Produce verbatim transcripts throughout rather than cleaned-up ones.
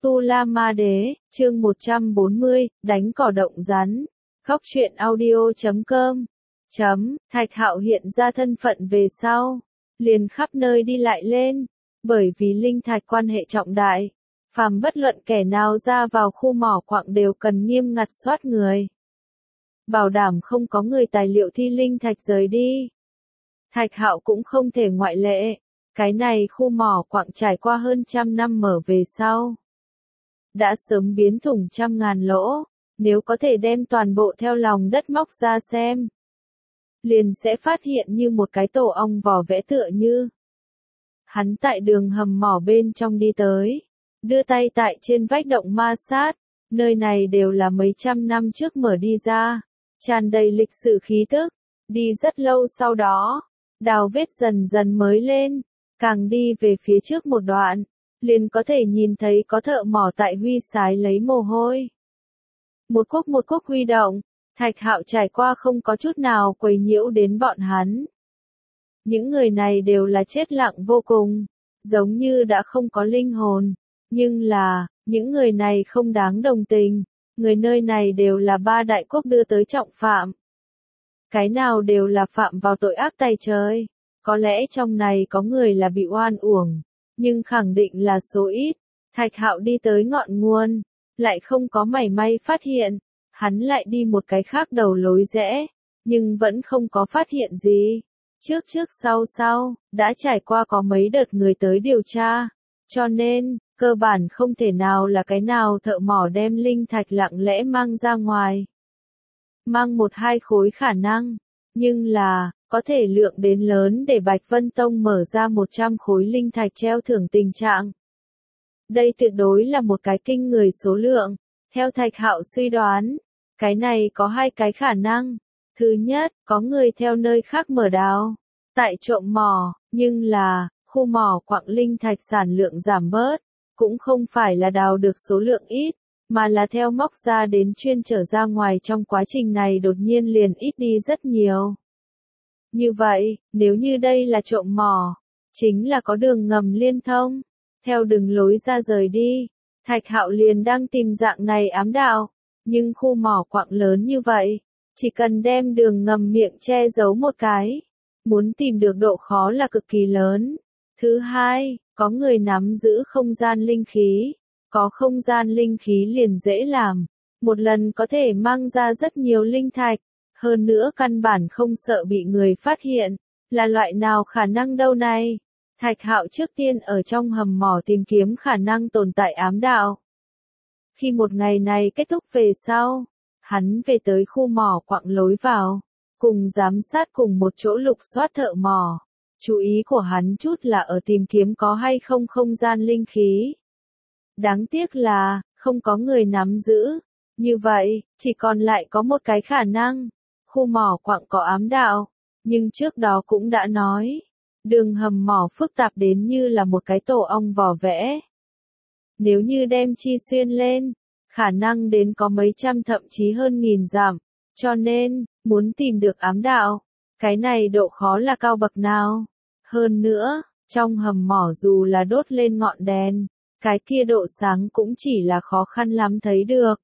Tu La Ma Đế, chương một trăm bốn mươi, đánh cỏ động rắn. Khóc chuyện audio chấm com. Chấm, Thạch Hạo hiện ra thân phận về sau, liền khắp nơi đi lại lên, bởi vì linh thạch quan hệ trọng đại, phàm bất luận kẻ nào ra vào khu mỏ quặng đều cần nghiêm ngặt soát người. Bảo đảm không có người tài liệu thi linh thạch rời đi. Thạch Hạo cũng không thể ngoại lệ, cái này khu mỏ quặng trải qua hơn trăm năm mở về sau, đã sớm biến thủng trăm ngàn lỗ, nếu có thể đem toàn bộ theo lòng đất móc ra xem, liền sẽ phát hiện như một cái tổ ong vò vẽ tựa như. Hắn tại đường hầm mỏ bên trong đi tới, đưa tay tại trên vách động ma sát, nơi này đều là mấy trăm năm trước mở đi ra, tràn đầy lịch sử khí tức, đi rất lâu sau đó, đào vết dần dần mới lên, càng đi về phía trước một đoạn, liền có thể nhìn thấy có thợ mỏ tại huy sái lấy mồ hôi. Một quốc một quốc huy động, Thạch Hạo trải qua không có chút nào quấy nhiễu đến bọn hắn. Những người này đều là chết lặng vô cùng, giống như đã không có linh hồn, nhưng là, những người này không đáng đồng tình, người nơi này đều là ba đại quốc đưa tới trọng phạm. Cái nào đều là phạm vào tội ác tày trời, có lẽ trong này có người là bị oan uổng, nhưng khẳng định là số ít. Thạch Hạo đi tới ngọn nguồn, lại không có mảy may phát hiện, hắn lại đi một cái khác đầu lối rẽ, nhưng vẫn không có phát hiện gì. Trước trước sau sau, đã trải qua có mấy đợt người tới điều tra, cho nên, cơ bản không thể nào là cái nào thợ mỏ đem linh thạch lặng lẽ mang ra ngoài. Mang một hai khối khả năng, nhưng là, có thể lượng đến lớn để Bạch Vân Tông mở ra một trăm khối linh thạch treo thưởng tình trạng. Đây tuyệt đối là một cái kinh người số lượng, theo Thạch Hạo suy đoán, cái này có hai cái khả năng. Thứ nhất, có người theo nơi khác mở đào, tại trộm mỏ, nhưng là, khu mỏ quặng linh thạch sản lượng giảm bớt, cũng không phải là đào được số lượng ít, mà là theo móc ra đến chuyên trở ra ngoài trong quá trình này đột nhiên liền ít đi rất nhiều. Như vậy, nếu như đây là trộm mỏ, chính là có đường ngầm liên thông, theo đường lối ra rời đi, Thạch Hạo liền đang tìm dạng này ám đạo, nhưng khu mỏ quặng lớn như vậy, chỉ cần đem đường ngầm miệng che giấu một cái, muốn tìm được độ khó là cực kỳ lớn. Thứ hai, có người nắm giữ không gian linh khí, có không gian linh khí liền dễ làm, một lần có thể mang ra rất nhiều linh thạch, hơn nữa căn bản không sợ bị người phát hiện, là loại nào khả năng đâu này? Thạch Hạo trước tiên ở trong hầm mỏ tìm kiếm khả năng tồn tại ám đạo. Khi một ngày này kết thúc về sau, hắn về tới khu mỏ quặng lối vào, cùng giám sát cùng một chỗ lục soát thợ mỏ. Chú ý của hắn chút là ở tìm kiếm có hay không không gian linh khí. Đáng tiếc là, không có người nắm giữ. Như vậy, chỉ còn lại có một cái khả năng. Khu mỏ quặng có ám đạo, nhưng trước đó cũng đã nói, đường hầm mỏ phức tạp đến như là một cái tổ ong vò vẽ. Nếu như đem chi xuyên lên, khả năng đến có mấy trăm thậm chí hơn nghìn dặm, cho nên, muốn tìm được ám đạo, cái này độ khó là cao bậc nào. Hơn nữa, trong hầm mỏ dù là đốt lên ngọn đèn, cái kia độ sáng cũng chỉ là khó khăn lắm thấy được.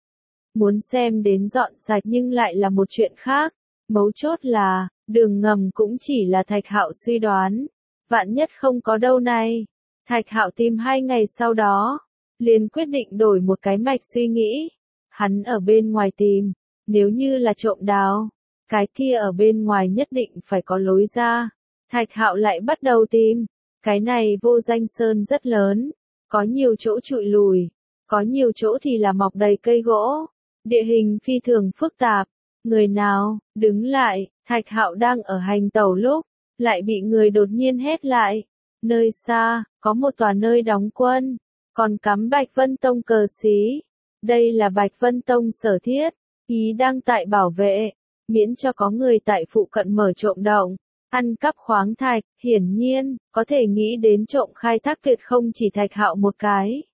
Muốn xem đến dọn sạch nhưng lại là một chuyện khác, mấu chốt là, đường ngầm cũng chỉ là Thạch Hạo suy đoán, vạn nhất không có đâu này. Thạch Hạo tìm hai ngày sau đó, liền quyết định đổi một cái mạch suy nghĩ, hắn ở bên ngoài tìm, nếu như là trộm đào, cái kia ở bên ngoài nhất định phải có lối ra. Thạch Hạo lại bắt đầu tìm, cái này vô danh sơn rất lớn, có nhiều chỗ trụi lùi, có nhiều chỗ thì là mọc đầy cây gỗ, địa hình phi thường phức tạp. Người nào, đứng lại, Thạch Hạo đang ở hành tẩu lúc, lại bị người đột nhiên hét lại. Nơi xa, có một tòa nơi đóng quân, còn cắm Bạch Vân Tông cờ xí. Đây là Bạch Vân Tông sở thiết, ý đang tại bảo vệ, miễn cho có người tại phụ cận mở trộm động, ăn cắp khoáng thạch. Hiển nhiên, có thể nghĩ đến trộm khai thác tuyệt không chỉ Thạch Hạo một cái.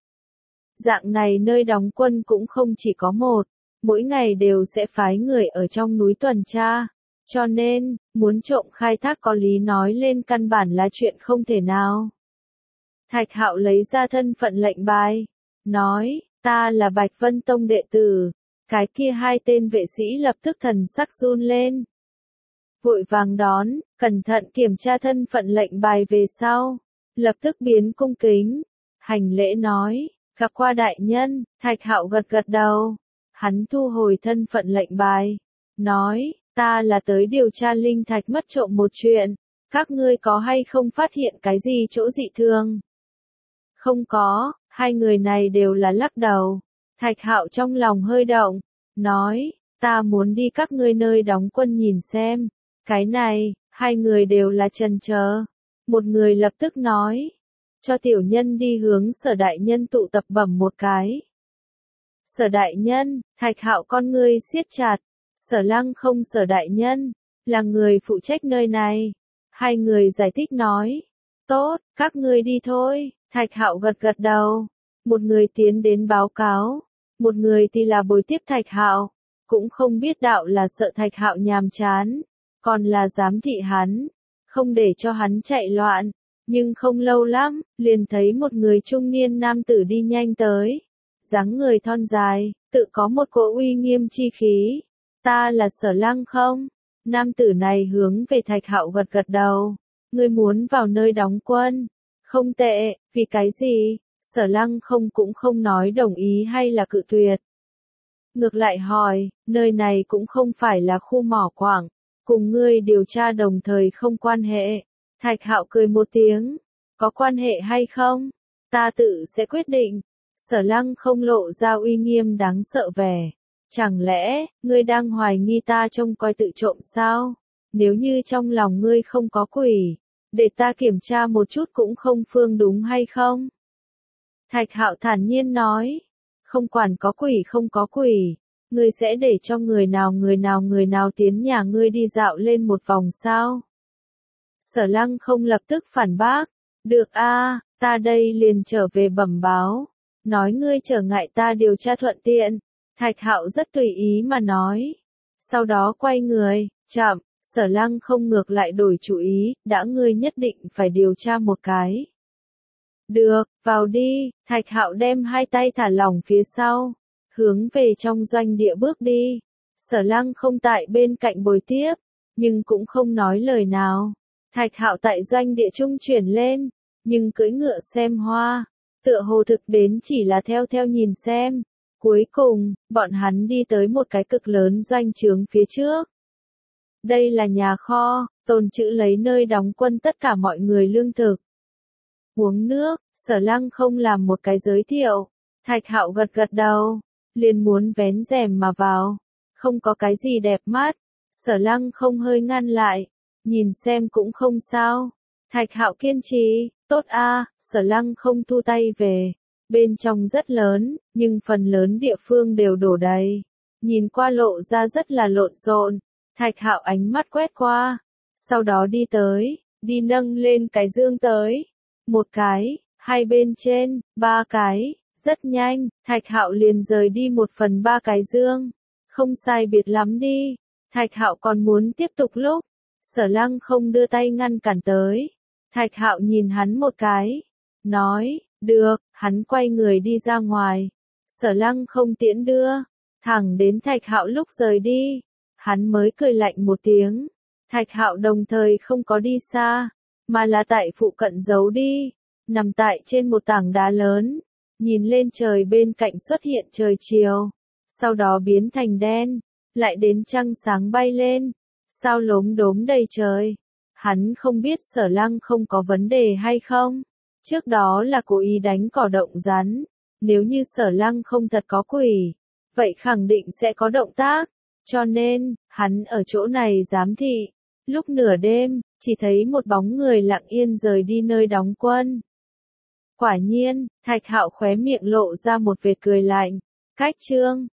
Dạng này nơi đóng quân cũng không chỉ có một, mỗi ngày đều sẽ phái người ở trong núi tuần tra, cho nên, muốn trộm khai thác có lý nói lên căn bản là chuyện không thể nào. Thạch Hạo lấy ra thân phận lệnh bài, nói, ta là Bạch Vân Tông đệ tử. Cái kia hai tên vệ sĩ lập tức thần sắc run lên. Vội vàng đón, cẩn thận kiểm tra thân phận lệnh bài về sau. Lập tức biến cung kính. Hành lễ nói, gặp qua đại nhân, Thạch Hạo gật gật đầu. Hắn thu hồi thân phận lệnh bài. Nói, ta là tới điều tra linh thạch mất trộm một chuyện. Các ngươi có hay không phát hiện cái gì chỗ dị thường? Không có, hai người này đều là lắc đầu. Thạch Hạo trong lòng hơi động, nói, ta muốn đi các ngươi nơi đóng quân nhìn xem. Cái này, hai người đều là chần chờ. Một người lập tức nói, cho tiểu nhân đi hướng Sở đại nhân tụ tập bẩm một cái. Sở đại nhân, Thạch Hạo con ngươi siết chặt. Sở Lăng không Sở đại nhân, là người phụ trách nơi này. Hai người giải thích nói, tốt, các ngươi đi thôi. Thạch Hạo gật gật đầu. Một người tiến đến báo cáo, một người thì là bồi tiếp Thạch Hạo, cũng không biết đạo là sợ Thạch Hạo nhàm chán, còn là giám thị hắn, không để cho hắn chạy loạn. Nhưng không lâu lắm, liền thấy một người trung niên nam tử đi nhanh tới, dáng người thon dài, tự có một cỗ uy nghiêm chi khí. Ta là Sở Lăng không? Nam tử này hướng về Thạch Hạo gật gật đầu. Ngươi muốn vào nơi đóng quân? Không tệ, vì cái gì? Sở Lăng không cũng không nói đồng ý hay là cự tuyệt. Ngược lại hỏi, nơi này cũng không phải là khu mỏ quặng, cùng ngươi điều tra đồng thời không quan hệ. Thạch Hạo cười một tiếng, có quan hệ hay không? Ta tự sẽ quyết định. Sở Lăng không lộ ra uy nghiêm đáng sợ vẻ. Chẳng lẽ, ngươi đang hoài nghi ta trông coi tự trộm sao? Nếu như trong lòng ngươi không có quỷ, để ta kiểm tra một chút cũng không phương đúng hay không? Thạch Hạo thản nhiên nói, không quản có quỷ không có quỷ, ngươi sẽ để cho người nào người nào người nào tiến nhà ngươi đi dạo lên một vòng sao? Sở Lăng không lập tức phản bác, được a, ta đây liền trở về bẩm báo, nói ngươi trở ngại ta điều tra thuận tiện. Thạch Hạo rất tùy ý mà nói. Sau đó quay người, chậm, Sở Lăng không ngược lại đổi chủ ý, đã ngươi nhất định phải điều tra một cái. Được, vào đi. Thạch Hạo đem hai tay thả lỏng phía sau, hướng về trong doanh địa bước đi. Sở Lăng không tại bên cạnh bồi tiếp, nhưng cũng không nói lời nào. Thạch Hạo tại doanh địa trung chuyển lên, nhưng cưỡi ngựa xem hoa, tựa hồ thực đến chỉ là theo theo nhìn xem. Cuối cùng, bọn hắn đi tới một cái cực lớn doanh trướng phía trước. Đây là nhà kho, tồn trữ lấy nơi đóng quân tất cả mọi người lương thực. Uống nước, Sở Lăng không làm một cái giới thiệu. Thạch Hạo gật gật đầu, liền muốn vén rèm mà vào. Không có cái gì đẹp mắt. Sở Lăng không hơi ngăn lại, nhìn xem cũng không sao. Thạch Hạo kiên trì, tốt a. Sở Lăng không thu tay về. Bên trong rất lớn, nhưng phần lớn địa phương đều đổ đầy. Nhìn qua lộ ra rất là lộn xộn. Thạch Hạo ánh mắt quét qua. Sau đó đi tới, đi nâng lên cái dương tới. Một cái, hai bên trên, ba cái. Rất nhanh, Thạch Hạo liền rời đi một phần ba cái dương. Không sai biệt lắm đi. Thạch Hạo còn muốn tiếp tục lúc. Sở Lăng không đưa tay ngăn cản tới. Thạch Hạo nhìn hắn một cái. Nói, được, hắn quay người đi ra ngoài. Sở Lăng không tiễn đưa. Thẳng đến Thạch Hạo lúc rời đi. Hắn mới cười lạnh một tiếng. Thạch Hạo đồng thời không có đi xa, mà là tại phụ cận giấu đi. Nằm tại trên một tảng đá lớn. Nhìn lên trời bên cạnh xuất hiện trời chiều. Sau đó biến thành đen. Lại đến trăng sáng bay lên. Sao lốm đốm đầy trời. Hắn không biết Sở Lăng không có vấn đề hay không. Trước đó là cố ý đánh cỏ động rắn. Nếu như Sở Lăng không thật có quỷ, vậy khẳng định sẽ có động tác. Cho nên, hắn ở chỗ này giám thị. Lúc nửa đêm, chỉ thấy một bóng người lặng yên rời đi nơi đóng quân. Quả nhiên, Thạch Hạo khóe miệng lộ ra một vệt cười lạnh. Cách chương